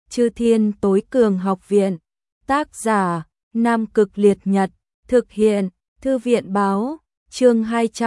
Chư Thiên Tối Cường Học Viện. Tác giả: Nam Cực Liệt Nhật. Thực hiện: Thư viện báo. Chương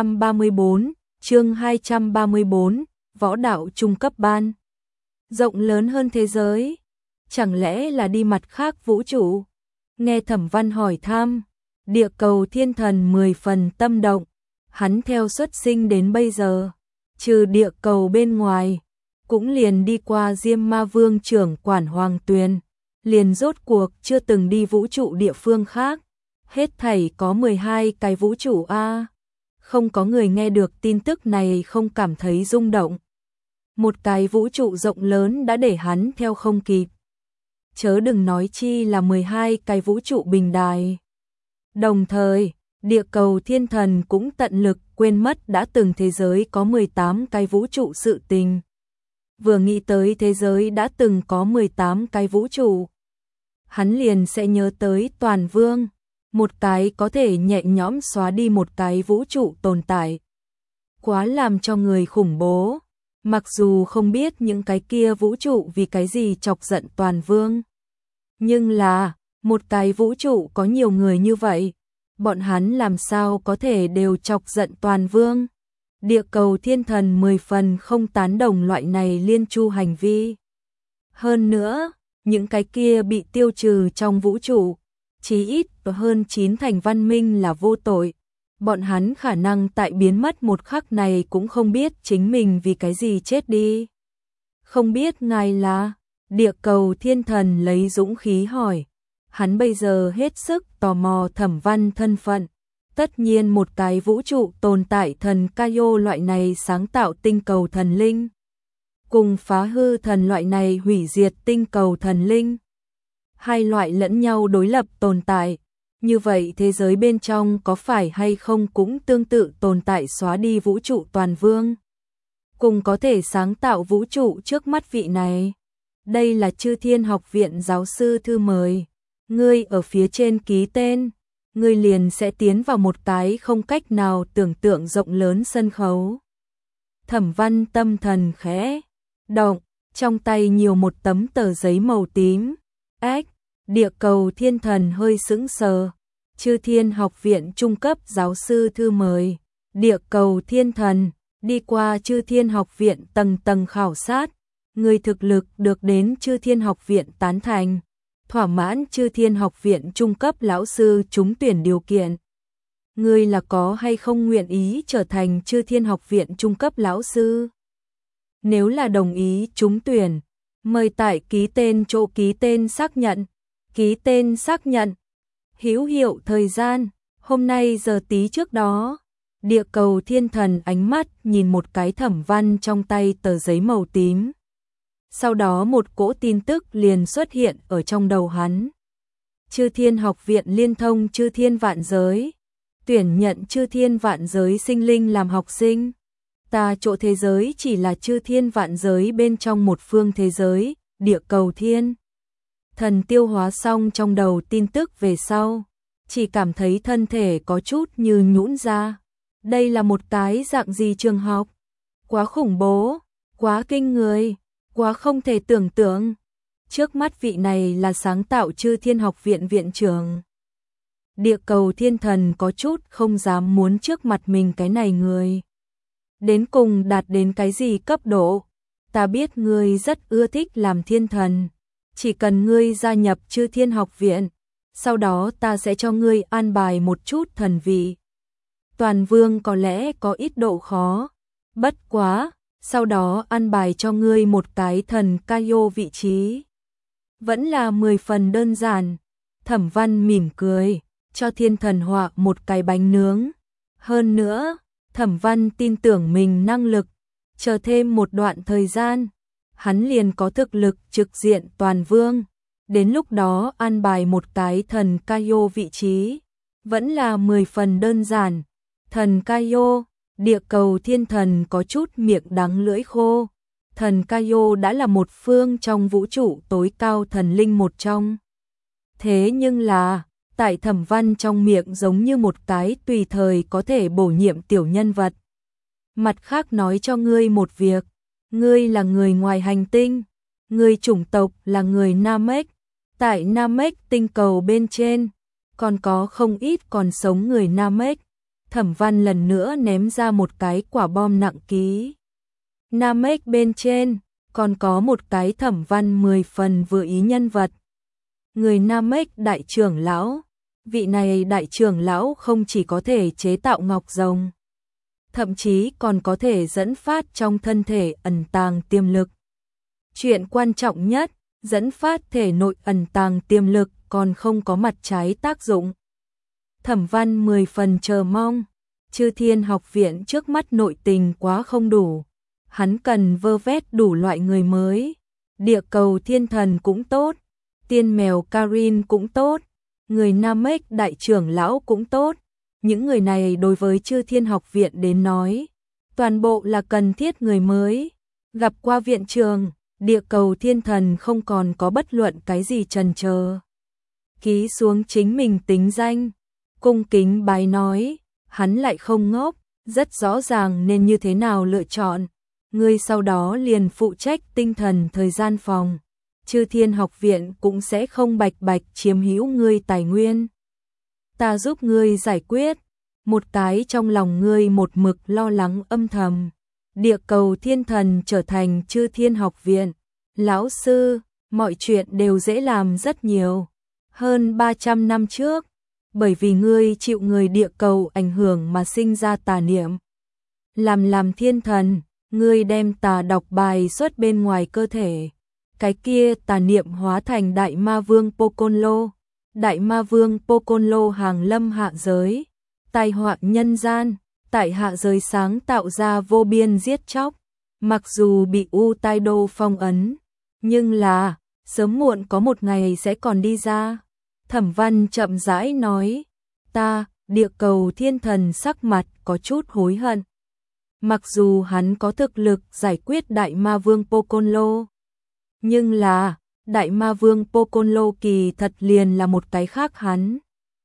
234, Võ đạo trung cấp ban. Rộng lớn hơn thế giới, chẳng lẽ là đi mặt khác vũ trụ? Nghe Thẩm Văn hỏi thăm, Địa Cầu Thiên Thần 10 phần tâm động. Hắn theo xuất sinh đến bây giờ, trừ địa cầu bên ngoài, cũng liền đi qua Diêm Ma Vương trưởng quản Hoàng Tuyền, liền rốt cuộc chưa từng đi vũ trụ địa phương khác. Hết thảy có 12 cái vũ trụ a. Không có người nghe được tin tức này không cảm thấy rung động. Một cái vũ trụ rộng lớn đã để hắn theo không kịp. Chớ đừng nói chi là 12 cái vũ trụ bình đài. Đồng thời, Địa Cầu Thiên Thần cũng tận lực quên mất đã từng thế giới có 18 cái vũ trụ sự tình. Vừa nghĩ tới thế giới đã từng có 18 cái vũ trụ, hắn liền sẽ nhớ tới Toàn Vương, một cái có thể nhẹ nhõm xóa đi một cái vũ trụ tồn tại. Quá làm cho người khủng bố, mặc dù không biết những cái kia vũ trụ vì cái gì chọc giận Toàn Vương. Nhưng là, một cái vũ trụ có nhiều người như vậy, bọn hắn làm sao có thể đều chọc giận Toàn Vương. Địa Cầu Thiên Thần 10 phần không tán đồng loại này liên chu hành vi. Hơn nữa, những cái kia bị tiêu trừ trong vũ trụ, chí ít hơn 9 thành văn minh là vô tội. Bọn hắn khả năng tại biến mất một khắc này cũng không biết chính mình vì cái gì chết đi. Không biết ngài là? Địa Cầu Thiên Thần lấy dũng khí hỏi. Hắn bây giờ hết sức tò mò Thẩm Văn thân phận. Tất nhiên một cái vũ trụ tồn tại thần Kaio loại này sáng tạo tinh cầu thần linh, cùng phá hư thần loại này hủy diệt tinh cầu thần linh. Hai loại lẫn nhau đối lập tồn tại. Như vậy thế giới bên trong có phải hay không cũng tương tự tồn tại xóa đi vũ trụ Toàn Vương, cùng có thể sáng tạo vũ trụ trước mắt vị này. Đây là Chư Thiên Học Viện giáo sư thư mời. Ngươi ở phía trên ký tên, ngươi liền sẽ tiến vào một cái không cách nào tưởng tượng rộng lớn sân khấu. Thẩm Văn tâm thần khẽ động, trong tay nhiều một tấm tờ giấy màu tím. Địa Cầu Thiên Thần hơi sững sờ. Chư Thiên Học Viện trung cấp giáo sư thư mời. Địa Cầu Thiên Thần đi qua Chư Thiên Học Viện tầng tầng khảo sát, người thực lực được đến Chư Thiên Học Viện tán thành, thỏa mãn Chư Thiên Học Viện trung cấp lão sư trúng tuyển điều kiện. Ngươi là có hay không nguyện ý trở thành Chư Thiên Học Viện trung cấp lão sư? Nếu là đồng ý trúng tuyển, mời tại ký tên chỗ ký tên xác nhận. Ký tên xác nhận. Hữu hiệu thời gian, hôm nay giờ tí trước đó. Địa Cầu Thiên Thần ánh mắt nhìn một cái Thẩm Văn trong tay tờ giấy màu tím. Sau đó một cỗ tin tức liền xuất hiện ở trong đầu hắn. Chư Thiên Học Viện liên thông Chư Thiên Vạn Giới, tuyển nhận Chư Thiên Vạn Giới sinh linh làm học sinh. Ta chỗ thế giới chỉ là Chư Thiên Vạn Giới bên trong một phương thế giới, Địa Cầu Thiên Thần tiêu hóa xong trong đầu tin tức về sau, chỉ cảm thấy thân thể có chút như nhũn ra. Đây là một cái dạng gì trường học? Quá khủng bố, quá kinh người, quá không thể tưởng tượng. Trước mắt vị này là sáng tạo Chư Thiên Học Viện viện trưởng. Địa Cầu Thiên Thần có chút không dám muốn trước mặt mình cái này người. Đến cùng đạt đến cái gì cấp độ? Ta biết ngươi rất ưa thích làm thiên thần. Chỉ cần ngươi gia nhập Chư Thiên Học Viện, sau đó ta sẽ cho ngươi an bài một chút thần vị. Toàn Vương có lẽ có ít độ khó, bất quá, sau đó an bài cho ngươi một cái thần Kaio vị trí. Vẫn là 10 phần đơn giản. Thẩm Văn mỉm cười, cho thiên thần họa một cái bánh nướng. Hơn nữa, Thẩm Văn tin tưởng mình năng lực, chờ thêm một đoạn thời gian, hắn liền có thực lực trực diện Toàn Vương. Đến lúc đó an bài một cái thần Kaio vị trí, vẫn là 10 phần đơn giản. Thần Kaio, Địa Cầu Thiên Thần có chút miệng đắng lưỡi khô. Thần Kaio đã là một phương trong vũ trụ tối cao thần linh một trong. Thế nhưng là, tại Thẩm Văn trong miệng giống như một cái tùy thời có thể bổ nhiệm tiểu nhân vật. Mặt khác nói cho ngươi một việc, ngươi là người ngoài hành tinh, Người chủng tộc là người Namek, tại Namek tinh cầu bên trên, còn có không ít còn sống người Namek. Thẩm Văn lần nữa ném ra một cái quả bom nặng ký. Namek bên trên, còn có một cái Thẩm Văn 10 phần vừa ý nhân vật. Người Namek đại trưởng lão, vị này đại trưởng lão không chỉ có thể chế tạo ngọc rồng, thậm chí còn có thể dẫn phát trong thân thể ẩn tàng tiềm lực. Chuyện quan trọng nhất, dẫn phát thể nội ẩn tàng tiềm lực còn không có mặt trái tác dụng. Thẩm Văn 10 phần chờ mong, Chư Thiên Học Viện trước mắt nội tình quá không đủ, hắn cần vơ vét đủ loại người mới. Địa cầu thiên thần cũng tốt, tiên mèo Karin cũng tốt, người Namek đại trưởng lão cũng tốt. Những người này đối với Chư Thiên Học Viện đến nói, toàn bộ là cần thiết người mới. Gặp qua viện trường, địa cầu thiên thần không còn có bất luận cái gì chần chờ. Ký xuống chính mình tính danh, cung kính bái nói, hắn lại không ngốc, rất rõ ràng nên như thế nào lựa chọn. Ngươi sau đó liền phụ trách tinh thần thời gian phòng, Chư Thiên Học Viện cũng sẽ không bạch bạch chiếm hữu ngươi tài nguyên. Ta giúp ngươi giải quyết, một cái trong lòng ngươi một mực lo lắng âm thầm. Địa cầu thiên thần trở thành Chư Thiên Học Viện, lão sư, mọi chuyện đều dễ làm rất nhiều. Hơn 300 năm trước, bởi vì ngươi chịu người địa cầu ảnh hưởng mà sinh ra tà niệm. Làm thiên thần, ngươi đem tà đọc bài xuất bên ngoài cơ thể. Cái kia tà niệm hóa thành Đại Ma Vương Pokonlo. Đại Ma Vương Pokonlo hàng lâm hạ giới, tai họa nhân gian, tại hạ giới sáng tạo ra vô biên giết chóc. Mặc dù bị U Tai Đô phong ấn, nhưng là sớm muộn có một ngày sẽ còn đi ra. Thẩm Văn chậm rãi nói, ta, địa cầu thiên thần sắc mặt có chút hối hận. Mặc dù hắn có thực lực giải quyết Đại Ma Vương Pokonlo, nhưng là Đại Ma Vương Pokonlo kỳ thật liền là một cái khác hắn.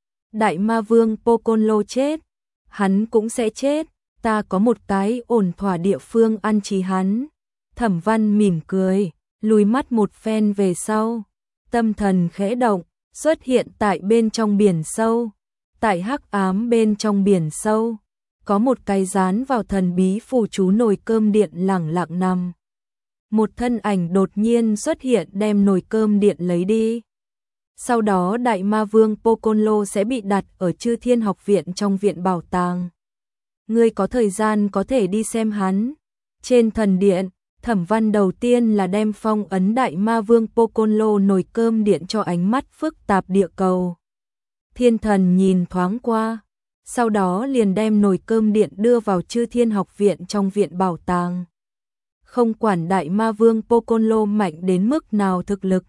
Đại Ma Vương Pokonlo chết, hắn cũng sẽ chết, ta có một cái ổn thỏa địa phương an trí hắn. Thẩm Văn mỉm cười, lùi mắt một phen về sau, tâm thần khẽ động, xuất hiện tại bên trong biển sâu. Tại hắc ám bên trong biển sâu, có một cái dán vào thần bí phù chú nồi cơm điện lẳng lặng nằm. Một thân ảnh đột nhiên xuất hiện đem nồi cơm điện lấy đi. Sau đó Đại Ma Vương Pokonlo sẽ bị đặt ở Chư Thiên Học Viện trong viện bảo tàng. Ngươi có thời gian có thể đi xem hắn. Trên thần điện, Thẩm Văn đầu tiên là đem phong ấn Đại Ma Vương Pokonlo nồi cơm điện cho ánh mắt phức tạp địa cầu. Thiên thần nhìn thoáng qua, sau đó liền đem nồi cơm điện đưa vào Chư Thiên Học Viện trong viện bảo tàng. Không quản Đại Ma Vương Pokonlo mạnh đến mức nào thực lực,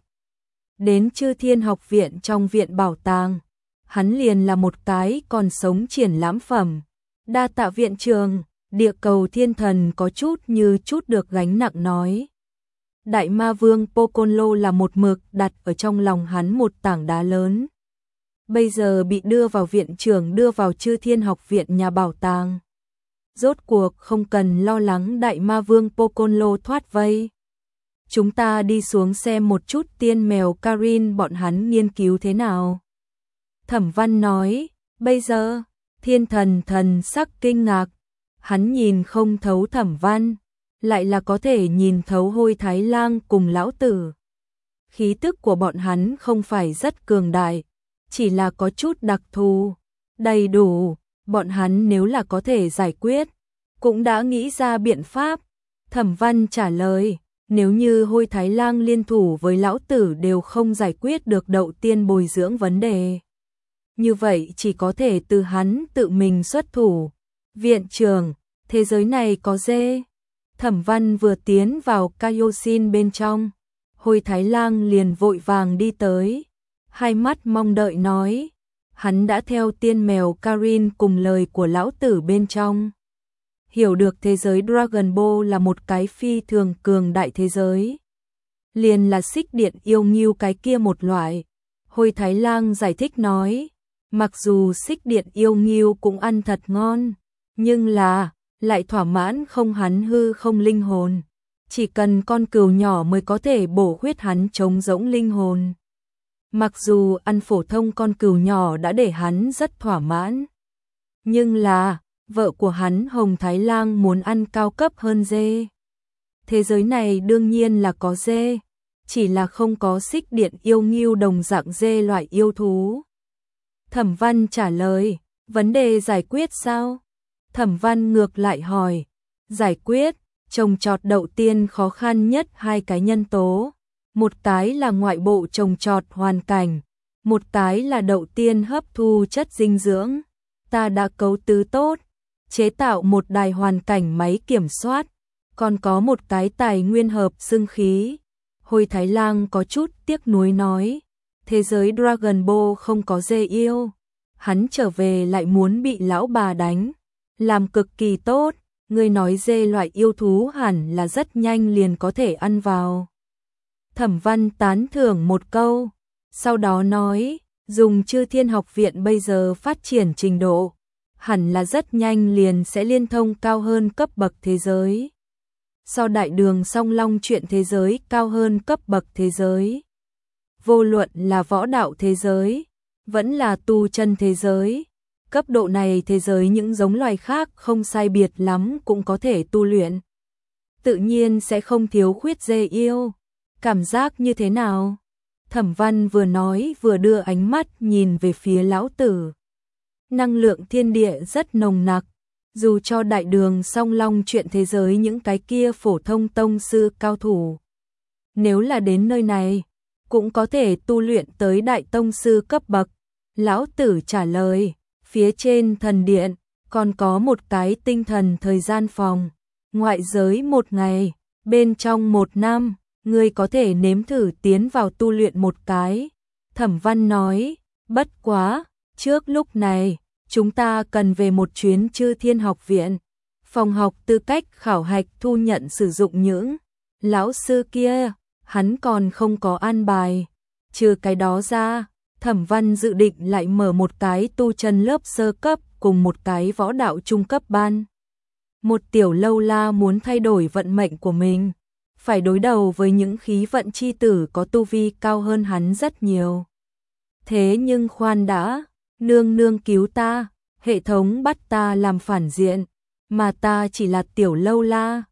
đến Chư Thiên Học Viện trong viện bảo tàng, hắn liền là một cái còn sống triển lãm phẩm. Đa tạ viện trường, địa cầu thiên thần có chút như chút được gánh nặng nói. Đại Ma Vương Pokonlo là một mực đặt ở trong lòng hắn một tảng đá lớn. Bây giờ bị đưa vào viện trưởng, đưa vào Chư Thiên Học Viện nhà bảo tàng. Rốt cuộc không cần lo lắng Đại Ma Vương Pokonlo thoát vây. Chúng ta đi xuống xem một chút tiên mèo Karin bọn hắn nghiên cứu thế nào. Thẩm Văn nói, bây giờ, thiên thần thần sắc kinh ngạc. Hắn nhìn không thấu Thẩm Văn, lại là có thể nhìn thấu Hôi Thái Lang cùng lão tử. Khí tức của bọn hắn không phải rất cường đại, chỉ là có chút đặc thù, đầy đủ. Bọn hắn nếu là có thể giải quyết, cũng đã nghĩ ra biện pháp. Thẩm Văn trả lời, nếu như Hôi Thái Lang liên thủ với lão tử đều không giải quyết được Đậu Tiên bồi dưỡng vấn đề, như vậy chỉ có thể từ hắn tự mình xuất thủ. Viện trưởng, thế giới này có dê. Thẩm Văn vừa tiến vào Kaioshin bên trong, Hôi Thái Lang liền vội vàng đi tới, hai mắt mong đợi nói, hắn đã theo tiên mèo Karin cùng lời của lão tử bên trong, hiểu được thế giới Dragon Ball là một cái phi thường cường đại thế giới, liền là xích điện yêu nghiêu cái kia một loại. Hôi Thái Lang giải thích nói, mặc dù xích điện yêu nghiêu cũng ăn thật ngon, nhưng là lại thỏa mãn không hắn hư không linh hồn. chỉ cần con cừu nhỏ mới có thể bổ huyết hắn trống rỗng linh hồn. Mặc dù ăn phổ thông con cừu nhỏ đã để hắn rất thỏa mãn, nhưng là vợ của hắn Hồng Thái Lang muốn ăn cao cấp hơn dê. Thế giới này đương nhiên là có dê, chỉ là không có xích điện yêu ngưu đồng dạng dê loại yêu thú. Thẩm Văn trả lời, vấn đề giải quyết sao? Thẩm Văn ngược lại hỏi, giải quyết, trồng trọt đậu tiên khó khăn nhất hai cái nhân tố. Một cái là ngoại bộ trồng trọt hoàn cảnh, một cái là đậu tiên hấp thu chất dinh dưỡng. Ta đã cấu tứ tốt, chế tạo một đài hoàn cảnh máy kiểm soát, còn có một cái tài nguyên hợp xương khí. Hồi Thái Lang có chút tiếc nuối nói, thế giới Dragon Ball không có dê yêu. Hắn trở về lại muốn bị lão bà đánh, làm cực kỳ tốt, ngươi nói dê loại yêu thú hẳn là rất nhanh liền có thể ăn vào. Thẩm Văn tán thưởng một câu, sau đó nói, dùng Chư Thiên Học Viện bây giờ phát triển trình độ, hẳn là rất nhanh liền sẽ liên thông cao hơn cấp bậc thế giới. So Đại Đường Song Long chuyện thế giới cao hơn cấp bậc thế giới. Vô luận là võ đạo thế giới, vẫn là tu chân thế giới, cấp độ này thế giới những giống loài khác không sai biệt lắm cũng có thể tu luyện. Tự nhiên sẽ không thiếu khuyết dê yêu. Cảm giác như thế nào? Thẩm Văn vừa nói vừa đưa ánh mắt nhìn về phía lão tử. Năng lượng thiên địa rất nồng nặc, dù cho Đại Đường Song Long chuyện thế giới những cái kia phổ thông tông sư cao thủ, nếu là đến nơi này, cũng có thể tu luyện tới đại tông sư cấp bậc. Lão tử trả lời, phía trên thần điện, còn có một cái tinh thần thời gian phòng, ngoại giới 1 ngày, bên trong 1 năm, ngươi có thể nếm thử tiến vào tu luyện một cái. Thẩm Văn nói, bất quá, trước lúc này, chúng ta cần về một chuyến Chư Thiên Học Viện, phòng học tư cách khảo hạch thu nhận sử dụng những lão sư kia, hắn còn không có an bài. Trừ cái đó ra, Thẩm Văn dự định lại mở một cái tu chân lớp sơ cấp cùng một cái võ đạo trung cấp ban. Một tiểu lâu la muốn thay đổi vận mệnh của mình, phải đối đầu với những khí vận chi tử có tu vi cao hơn hắn rất nhiều. Thế nhưng khoan đã, nương nương cứu ta, hệ thống bắt ta làm phản diện, mà ta chỉ là tiểu lâu la,